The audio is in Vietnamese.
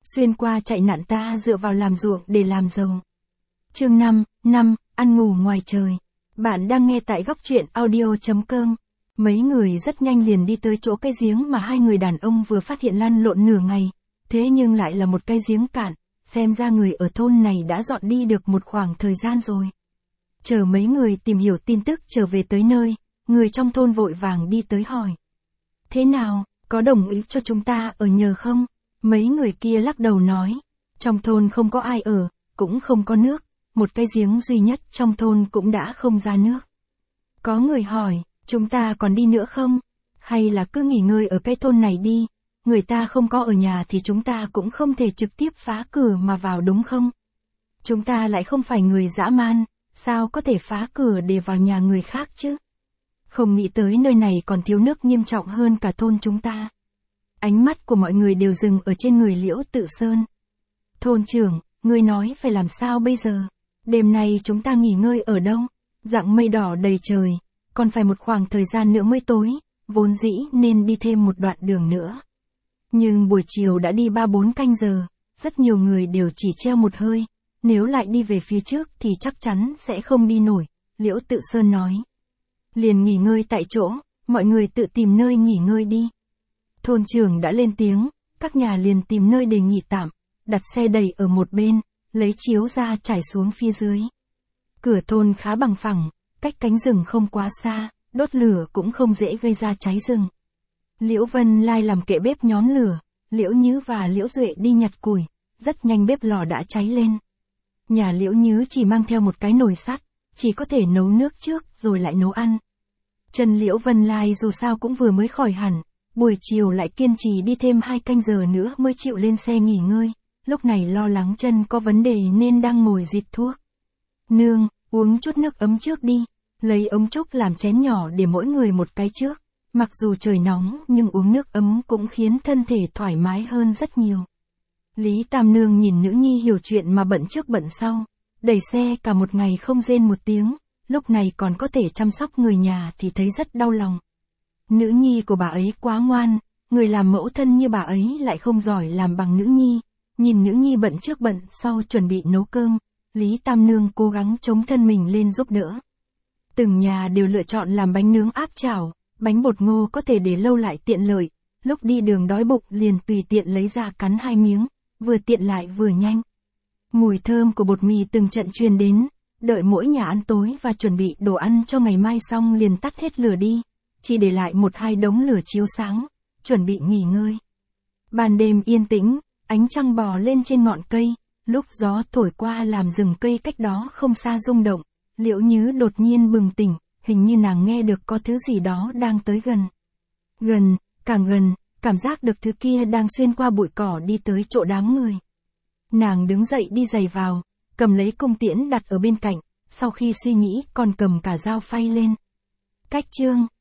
xuyên qua chạy nạn ta dựa vào làm ruộng để làm giàu. Chương 5, ăn ngủ ngoài trời. Bạn đang nghe tại góc truyện audio.com. Mấy người rất nhanh liền đi tới chỗ cái giếng mà hai người đàn ông vừa phát hiện lăn lộn nửa ngày, thế nhưng lại là một cái giếng cạn, xem ra người ở thôn này đã dọn đi được một khoảng thời gian rồi. Chờ mấy người tìm hiểu tin tức trở về tới nơi, người trong thôn vội vàng đi tới hỏi. Thế nào, có đồng ý cho chúng ta ở nhờ không? Mấy người kia lắc đầu nói, trong thôn không có ai ở, cũng không có nước, một cái giếng duy nhất trong thôn cũng đã không ra nước. Có người hỏi, chúng ta còn đi nữa không? Hay là cứ nghỉ ngơi ở cái thôn này đi, người ta không có ở nhà thì chúng ta cũng không thể trực tiếp phá cửa mà vào đúng không? Chúng ta lại không phải người dã man, sao có thể phá cửa để vào nhà người khác chứ? Không nghĩ tới nơi này còn thiếu nước nghiêm trọng hơn cả thôn chúng ta. Ánh mắt của mọi người đều dừng ở trên người Liễu Tự Sơn. Thôn trưởng, ngươi nói phải làm sao bây giờ? Đêm nay chúng ta nghỉ ngơi ở đâu? Dặng mây đỏ đầy trời, còn phải một khoảng thời gian nữa mới tối, vốn dĩ nên đi thêm một đoạn đường nữa. Nhưng buổi chiều đã đi 3-4 canh giờ, rất nhiều người đều chỉ treo một hơi, nếu lại đi về phía trước thì chắc chắn sẽ không đi nổi, Liễu Tự Sơn nói. Liền nghỉ ngơi tại chỗ, mọi người tự tìm nơi nghỉ ngơi đi. Thôn trưởng đã lên tiếng, các nhà liền tìm nơi để nghỉ tạm, đặt xe đẩy ở một bên, lấy chiếu ra trải xuống phía dưới. Cửa thôn khá bằng phẳng, cách cánh rừng không quá xa, đốt lửa cũng không dễ gây ra cháy rừng. Liễu Vân Lai làm kệ bếp nhóm lửa, Liễu Nhứ và Liễu Duệ đi nhặt củi, rất nhanh bếp lò đã cháy lên. Nhà Liễu Nhứ chỉ mang theo một cái nồi sắt, chỉ có thể nấu nước trước rồi lại nấu ăn. Chân Liễu Vân Lai dù sao cũng vừa mới khỏi hẳn, buổi chiều lại kiên trì đi thêm 2 canh giờ nữa mới chịu lên xe nghỉ ngơi, lúc này lo lắng chân có vấn đề nên đang ngồi rịt thuốc. Nương, uống chút nước ấm trước đi, lấy ống trúc làm chén nhỏ để mỗi người một cái trước, mặc dù trời nóng nhưng uống nước ấm cũng khiến thân thể thoải mái hơn rất nhiều. Lý Tam Nương nhìn nữ nhi hiểu chuyện mà bận trước bận sau, đẩy xe cả một ngày không rên một tiếng, lúc này còn có thể chăm sóc người nhà thì thấy rất đau lòng. Nữ nhi của bà ấy quá ngoan, người làm mẫu thân như bà ấy lại không giỏi làm bằng nữ nhi, nhìn nữ nhi bận trước bận sau chuẩn bị nấu cơm, Lý Tam Nương cố gắng chống thân mình lên giúp đỡ. Từng nhà đều lựa chọn làm bánh nướng áp chảo, bánh bột ngô có thể để lâu lại tiện lợi, lúc đi đường đói bụng liền tùy tiện lấy ra cắn 2 miếng, vừa tiện lại vừa nhanh. Mùi thơm của bột mì từng trận truyền đến, đợi mỗi nhà ăn tối và chuẩn bị đồ ăn cho ngày mai xong liền tắt hết lửa đi, chỉ để lại 1-2 đống lửa chiếu sáng, chuẩn bị nghỉ ngơi. Ban đêm yên tĩnh, ánh trăng bò lên trên ngọn cây, lúc gió thổi qua làm rừng cây cách đó không xa rung động, Liễu Nhứ đột nhiên bừng tỉnh, hình như nàng nghe được có thứ gì đó đang tới gần. Gần, càng gần, cảm giác được thứ kia đang xuyên qua bụi cỏ đi tới chỗ đám người. Nàng đứng dậy đi giày vào, cầm lấy cung tiễn đặt ở bên cạnh, sau khi suy nghĩ còn cầm cả dao phay lên. Cách chương